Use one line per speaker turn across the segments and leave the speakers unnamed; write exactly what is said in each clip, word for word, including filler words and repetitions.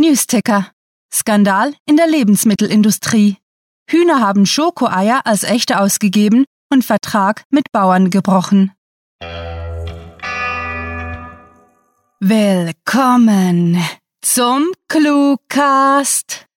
Newsticker. Skandal in der Lebensmittelindustrie. Hühner haben Schokoeier als echte ausgegeben und Vertrag mit Bauern gebrochen. Willkommen zum Cluecast.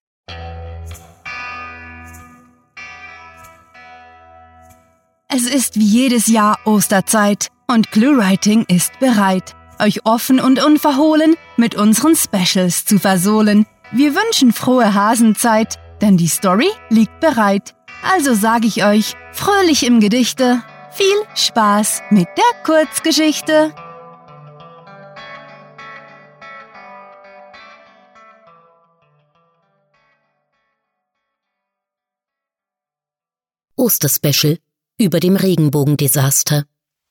Es ist wie jedes Jahr Osterzeit und ClueWriting ist bereit, euch offen und unverhohlen mit unseren Specials zu versohlen. Wir wünschen frohe Hasenzeit, denn die Story liegt bereit. Also sage ich euch, fröhlich im Gedichte, viel Spaß mit der Kurzgeschichte.
Osterspecial über dem Regenbogendesaster.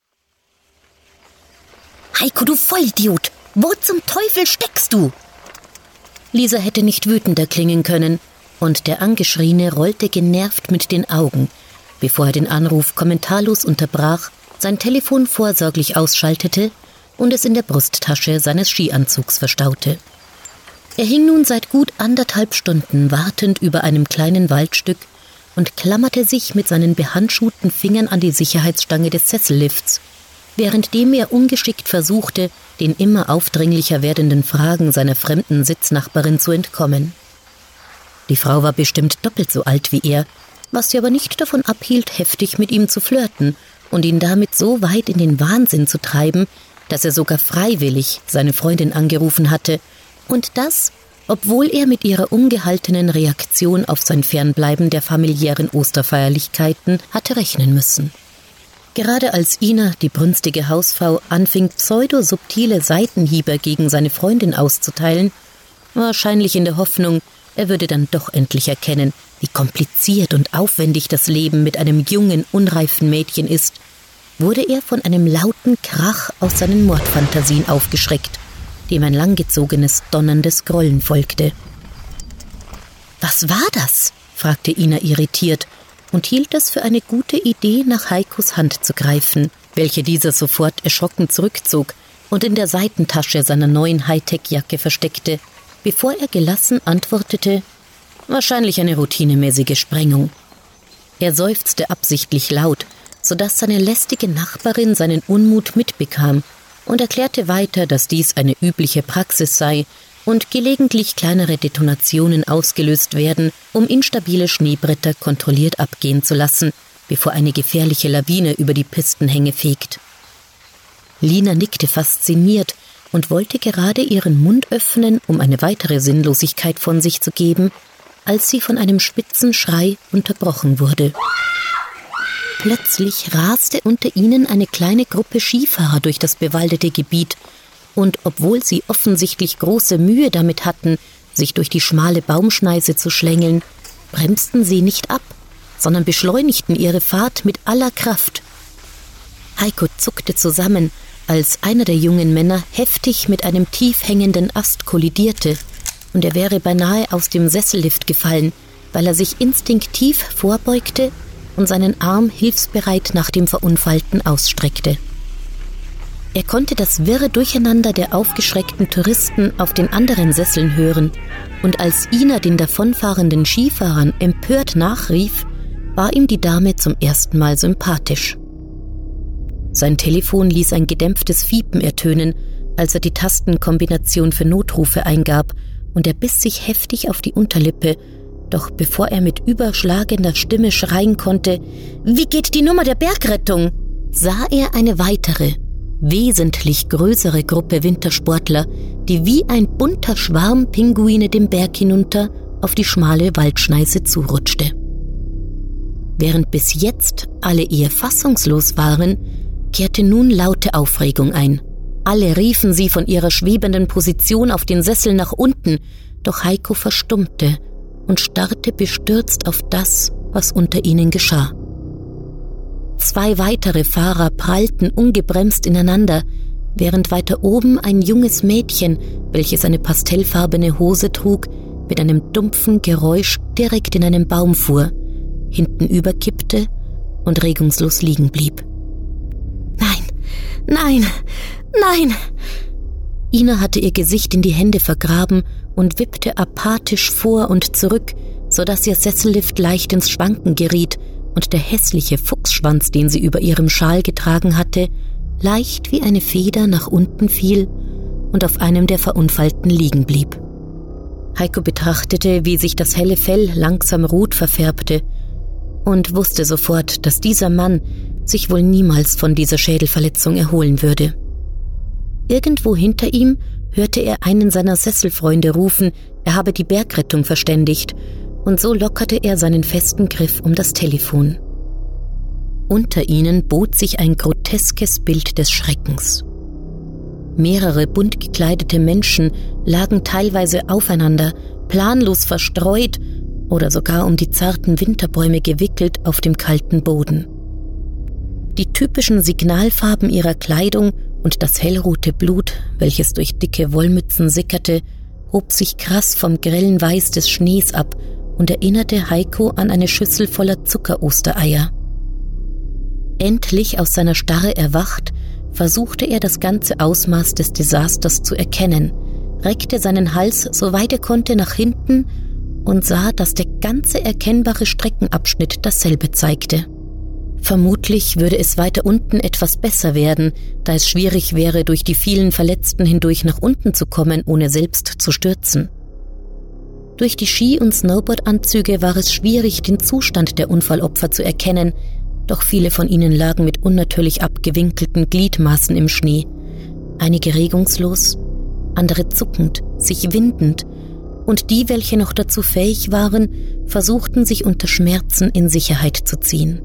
Heiko, du Vollidiot! Wo zum Teufel steckst du? Lisa hätte nicht wütender klingen können, und der Angeschriene rollte genervt mit den Augen, bevor er den Anruf kommentarlos unterbrach, sein Telefon vorsorglich ausschaltete und es in der Brusttasche seines Skianzugs verstaute. Er hing nun seit gut anderthalb Stunden wartend über einem kleinen Waldstück und klammerte sich mit seinen behandschuhten Fingern an die Sicherheitsstange des Sessellifts, währenddem er ungeschickt versuchte, den immer aufdringlicher werdenden Fragen seiner fremden Sitznachbarin zu entkommen. Die Frau war bestimmt doppelt so alt wie er, was sie aber nicht davon abhielt, heftig mit ihm zu flirten und ihn damit so weit in den Wahnsinn zu treiben, dass er sogar freiwillig seine Freundin angerufen hatte, und das, obwohl er mit ihrer ungehaltenen Reaktion auf sein Fernbleiben der familiären Osterfeierlichkeiten hatte rechnen müssen. Gerade als Ina, die brünstige Hausfrau, anfing, pseudo-subtile Seitenhiebe gegen seine Freundin auszuteilen, wahrscheinlich in der Hoffnung, er würde dann doch endlich erkennen, wie kompliziert und aufwendig das Leben mit einem jungen, unreifen Mädchen ist, wurde er von einem lauten Krach aus seinen Mordfantasien aufgeschreckt, dem ein langgezogenes, donnerndes Grollen folgte. »Was war das?« fragte Ina irritiert und hielt es für eine gute Idee, nach Heikos Hand zu greifen, welche dieser sofort erschrocken zurückzog und in der Seitentasche seiner neuen Hightech-Jacke versteckte, bevor er gelassen antwortete, wahrscheinlich eine routinemäßige Sprengung. Er seufzte absichtlich laut, sodass seine lästige Nachbarin seinen Unmut mitbekam, und erklärte weiter, dass dies eine übliche Praxis sei und gelegentlich kleinere Detonationen ausgelöst werden, um instabile Schneebretter kontrolliert abgehen zu lassen, bevor eine gefährliche Lawine über die Pistenhänge fegt. Lina nickte fasziniert und wollte gerade ihren Mund öffnen, um eine weitere Sinnlosigkeit von sich zu geben, als sie von einem spitzen Schrei unterbrochen wurde. Plötzlich raste unter ihnen eine kleine Gruppe Skifahrer durch das bewaldete Gebiet, und obwohl sie offensichtlich große Mühe damit hatten, sich durch die schmale Baumschneise zu schlängeln, bremsten sie nicht ab, sondern beschleunigten ihre Fahrt mit aller Kraft. Heiko zuckte zusammen, als einer der jungen Männer heftig mit einem tief hängenden Ast kollidierte, und er wäre beinahe aus dem Sessellift gefallen, weil er sich instinktiv vorbeugte und seinen Arm hilfsbereit nach dem Verunfallten ausstreckte. Er konnte das wirre Durcheinander der aufgeschreckten Touristen auf den anderen Sesseln hören, und als Ina den davonfahrenden Skifahrern empört nachrief, war ihm die Dame zum ersten Mal sympathisch. Sein Telefon ließ ein gedämpftes Fiepen ertönen, als er die Tastenkombination für Notrufe eingab, und er biss sich heftig auf die Unterlippe, doch bevor er mit überschlagender Stimme schreien konnte, »Wie geht die Nummer der Bergrettung?«, sah er eine weitere, wesentlich größere Gruppe Wintersportler, die wie ein bunter Schwarm Pinguine den Berg hinunter auf die schmale Waldschneise zurutschte. Während bis jetzt alle eher fassungslos waren, kehrte nun laute Aufregung ein. Alle riefen sie von ihrer schwebenden Position auf den Sessel nach unten, doch Heiko verstummte und starrte bestürzt auf das, was unter ihnen geschah. Zwei weitere Fahrer prallten ungebremst ineinander, während weiter oben ein junges Mädchen, welches eine pastellfarbene Hose trug, mit einem dumpfen Geräusch direkt in einen Baum fuhr, hinten überkippte und regungslos liegen blieb. »Nein, nein, nein!« Ina hatte ihr Gesicht in die Hände vergraben und wippte apathisch vor und zurück, sodass ihr Sessellift leicht ins Schwanken geriet und der hässliche Fuchsschwanz, den sie über ihrem Schal getragen hatte, leicht wie eine Feder nach unten fiel und auf einem der Verunfallten liegen blieb. Heiko betrachtete, wie sich das helle Fell langsam rot verfärbte und wusste sofort, dass dieser Mann sich wohl niemals von dieser Schädelverletzung erholen würde. Irgendwo hinter ihm hörte er einen seiner Sesselfreunde rufen, er habe die Bergrettung verständigt, und so lockerte er seinen festen Griff um das Telefon. Unter ihnen bot sich ein groteskes Bild des Schreckens. Mehrere bunt gekleidete Menschen lagen teilweise aufeinander, planlos verstreut oder sogar um die zarten Winterbäume gewickelt auf dem kalten Boden. Die typischen Signalfarben ihrer Kleidung und das hellrote Blut, welches durch dicke Wollmützen sickerte, hob sich krass vom grellen Weiß des Schnees ab und erinnerte Heiko an eine Schüssel voller Zuckerostereier. Endlich aus seiner Starre erwacht, versuchte er das ganze Ausmaß des Desasters zu erkennen, reckte seinen Hals so weit er konnte nach hinten und sah, dass der ganze erkennbare Streckenabschnitt dasselbe zeigte. Vermutlich würde es weiter unten etwas besser werden, da es schwierig wäre, durch die vielen Verletzten hindurch nach unten zu kommen, ohne selbst zu stürzen. Durch die Ski- und Snowboardanzüge war es schwierig, den Zustand der Unfallopfer zu erkennen, doch viele von ihnen lagen mit unnatürlich abgewinkelten Gliedmaßen im Schnee. Einige regungslos, andere zuckend, sich windend, und die, welche noch dazu fähig waren, versuchten sich unter Schmerzen in Sicherheit zu ziehen.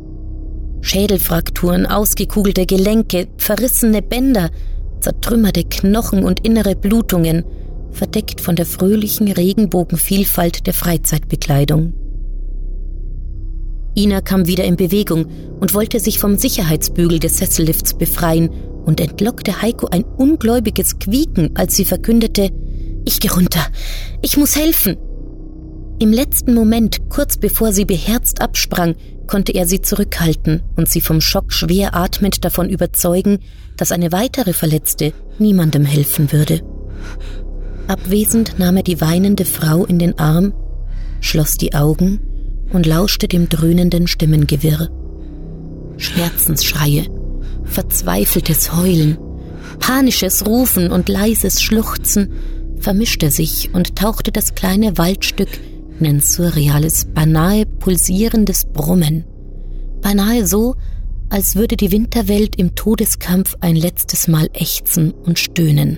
Schädelfrakturen, ausgekugelte Gelenke, verrissene Bänder, zertrümmerte Knochen und innere Blutungen, verdeckt von der fröhlichen Regenbogenvielfalt der Freizeitbekleidung. Ina kam wieder in Bewegung und wollte sich vom Sicherheitsbügel des Sessellifts befreien und entlockte Heiko ein ungläubiges Quieken, als sie verkündete: »Ich geh runter, ich muss helfen!« Im letzten Moment, kurz bevor sie beherzt absprang, konnte er sie zurückhalten und sie vom Schock schwer atmend davon überzeugen, dass eine weitere Verletzte niemandem helfen würde. Abwesend nahm er die weinende Frau in den Arm, schloss die Augen und lauschte dem dröhnenden Stimmengewirr. Schmerzensschreie, verzweifeltes Heulen, panisches Rufen und leises Schluchzen vermischte sich und tauchte das kleine Waldstück in ein surreales, beinahe pulsierendes Brummen. Beinahe so, als würde die Winterwelt im Todeskampf ein letztes Mal ächzen und stöhnen.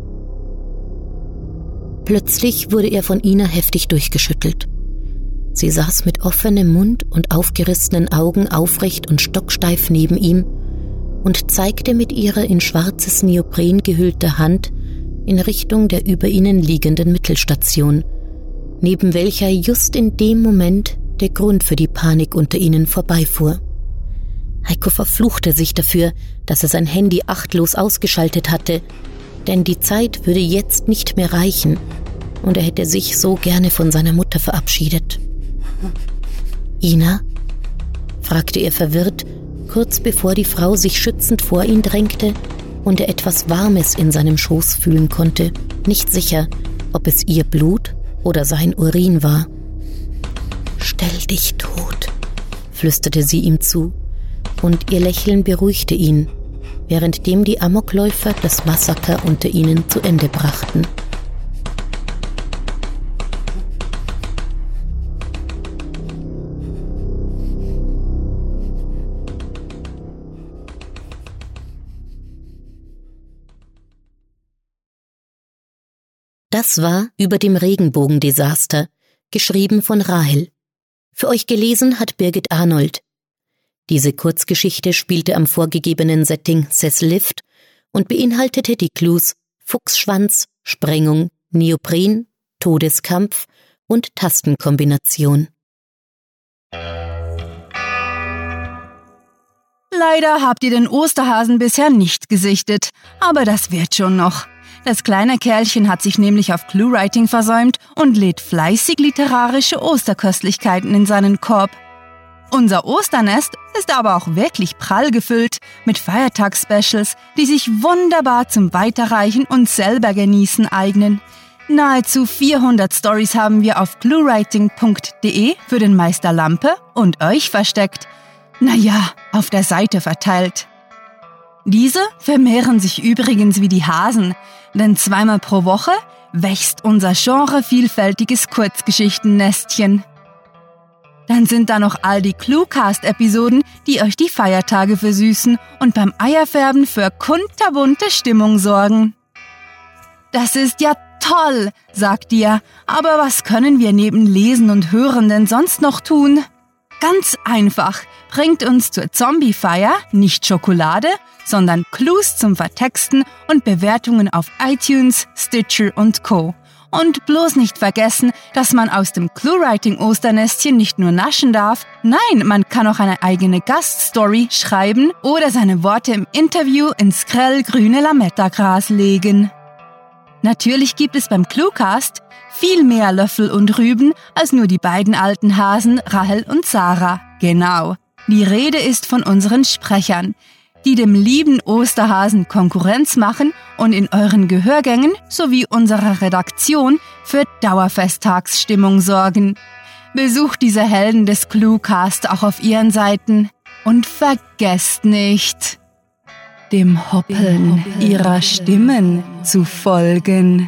Plötzlich wurde er von Ina heftig durchgeschüttelt. Sie saß mit offenem Mund und aufgerissenen Augen aufrecht und stocksteif neben ihm und zeigte mit ihrer in schwarzes Neopren gehüllter Hand in Richtung der über ihnen liegenden Mittelstation, neben welcher just in dem Moment der Grund für die Panik unter ihnen vorbeifuhr. Heiko verfluchte sich dafür, dass er sein Handy achtlos ausgeschaltet hatte, denn die Zeit würde jetzt nicht mehr reichen und er hätte sich so gerne von seiner Mutter verabschiedet. »Ina?« fragte er verwirrt, kurz bevor die Frau sich schützend vor ihn drängte und er etwas Warmes in seinem Schoß fühlen konnte, nicht sicher, ob es ihr Blut oder sein Urin war. »Stell dich tot«, flüsterte sie ihm zu, und ihr Lächeln beruhigte ihn, währenddem die Amokläufer das Massaker unter ihnen zu Ende brachten. Das war »Über dem Regenbogendesaster«, geschrieben von Rahel. Für euch gelesen hat Birgit Arnold. Diese Kurzgeschichte spielte am vorgegebenen Setting Sessellift und beinhaltete die Clues Fuchsschwanz, Sprengung, Neopren, Todeskampf und Tastenkombination.
Leider habt ihr den Osterhasen bisher nicht gesichtet, aber das wird schon noch. Das kleine Kerlchen hat sich nämlich auf Cluewriting versäumt und lädt fleißig literarische Osterköstlichkeiten in seinen Korb. Unser Osternest ist aber auch wirklich prall gefüllt mit Feiertagsspecials, die sich wunderbar zum Weiterreichen und selber genießen eignen. Nahezu vierhundert Stories haben wir auf cluewriting punkt de für den Meister Lampe und euch versteckt. Naja, auf der Seite verteilt. Diese vermehren sich übrigens wie die Hasen, denn zweimal pro Woche wächst unser genrevielfältiges Kurzgeschichtennestchen. Dann sind da noch all die Cluecast-Episoden, die euch die Feiertage versüßen und beim Eierfärben für kunterbunte Stimmung sorgen. Das ist ja toll, sagt ihr, aber was können wir neben Lesen und Hören denn sonst noch tun? Ganz einfach, bringt uns zur Zombie-Feier nicht Schokolade, sondern Clues zum Vertexten und Bewertungen auf iTunes, Stitcher und Co. Und bloß nicht vergessen, dass man aus dem Cluewriting-Osternestchen nicht nur naschen darf, nein, man kann auch eine eigene Gaststory schreiben oder seine Worte im Interview ins grellgrüne Lametta-Gras legen. Natürlich gibt es beim Cluecast viel mehr Löffel und Rüben als nur die beiden alten Hasen Rahel und Sarah. Genau, die Rede ist von unseren Sprechern, die dem lieben Osterhasen Konkurrenz machen und in euren Gehörgängen sowie unserer Redaktion für Dauerfesttagsstimmung sorgen. Besucht diese Helden des Cluecast auch auf ihren Seiten und vergesst nicht, dem Hoppeln ihrer Stimmen zu folgen.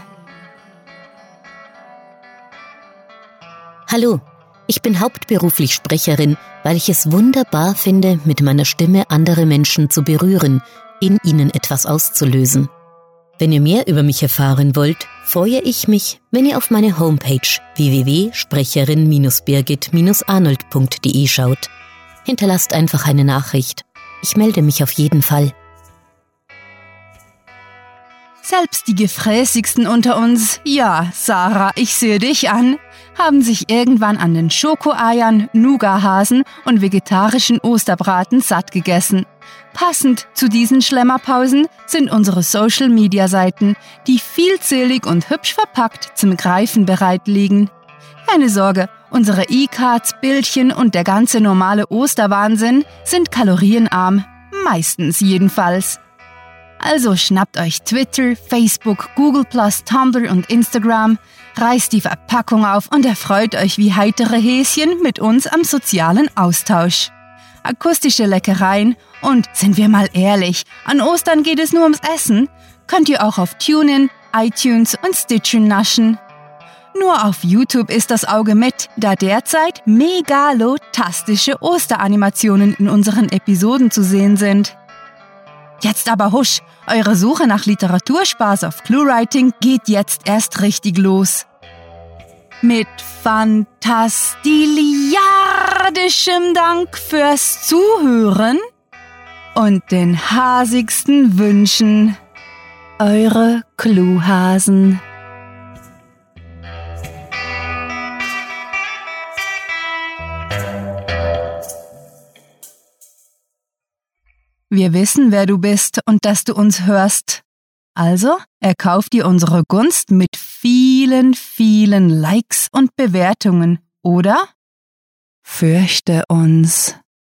Hallo, ich bin hauptberuflich Sprecherin, weil ich es wunderbar finde, mit meiner Stimme andere Menschen zu berühren, in ihnen etwas auszulösen. Wenn ihr mehr über mich erfahren wollt, freue ich mich, wenn ihr auf meine Homepage w w w punkt sprecherin birgit arnold punkt de schaut. Hinterlasst einfach eine Nachricht. Ich melde mich auf jeden Fall.
Selbst die gefräßigsten unter uns, ja, Sarah, ich sehe dich an, haben sich irgendwann an den Schokoeiern, Nougathasen und vegetarischen Osterbraten satt gegessen. Passend zu diesen Schlemmerpausen sind unsere Social-Media-Seiten, die vielzählig und hübsch verpackt zum Greifen bereit liegen. Keine Sorge, unsere E-Cards, Bildchen und der ganze normale Osterwahnsinn sind kalorienarm, meistens jedenfalls. Also schnappt euch Twitter, Facebook, Google plus, Tumblr und Instagram, reißt die Verpackung auf und erfreut euch wie heitere Häschen mit uns am sozialen Austausch. Akustische Leckereien und, sind wir mal ehrlich, an Ostern geht es nur ums Essen, könnt ihr auch auf TuneIn, iTunes und Stitcher naschen. Nur auf YouTube ist das Auge mit, da derzeit megalotastische Osteranimationen in unseren Episoden zu sehen sind. Jetzt aber husch, eure Suche nach Literaturspaß auf Cluewriting geht jetzt erst richtig los. Mit fantastiliardischem Dank fürs Zuhören und den hasigsten Wünschen, eure Cluehasen. Wir wissen, wer du bist und dass du uns hörst. Also erkauf dir unsere Gunst mit vielen, vielen Likes und Bewertungen, oder? Fürchte uns.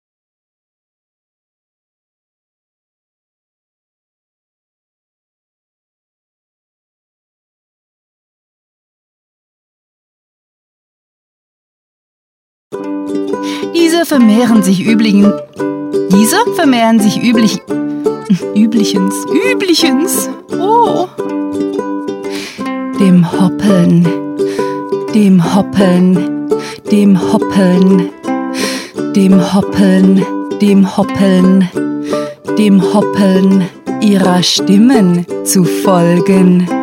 Diese vermehren sich übrigens... Diese vermehren sich üblich... Üblichens, üblichens, oh. Dem Hoppeln, dem Hoppeln, dem Hoppeln, dem Hoppeln, dem Hoppeln, dem Hoppeln ihrer Stimmen zu folgen.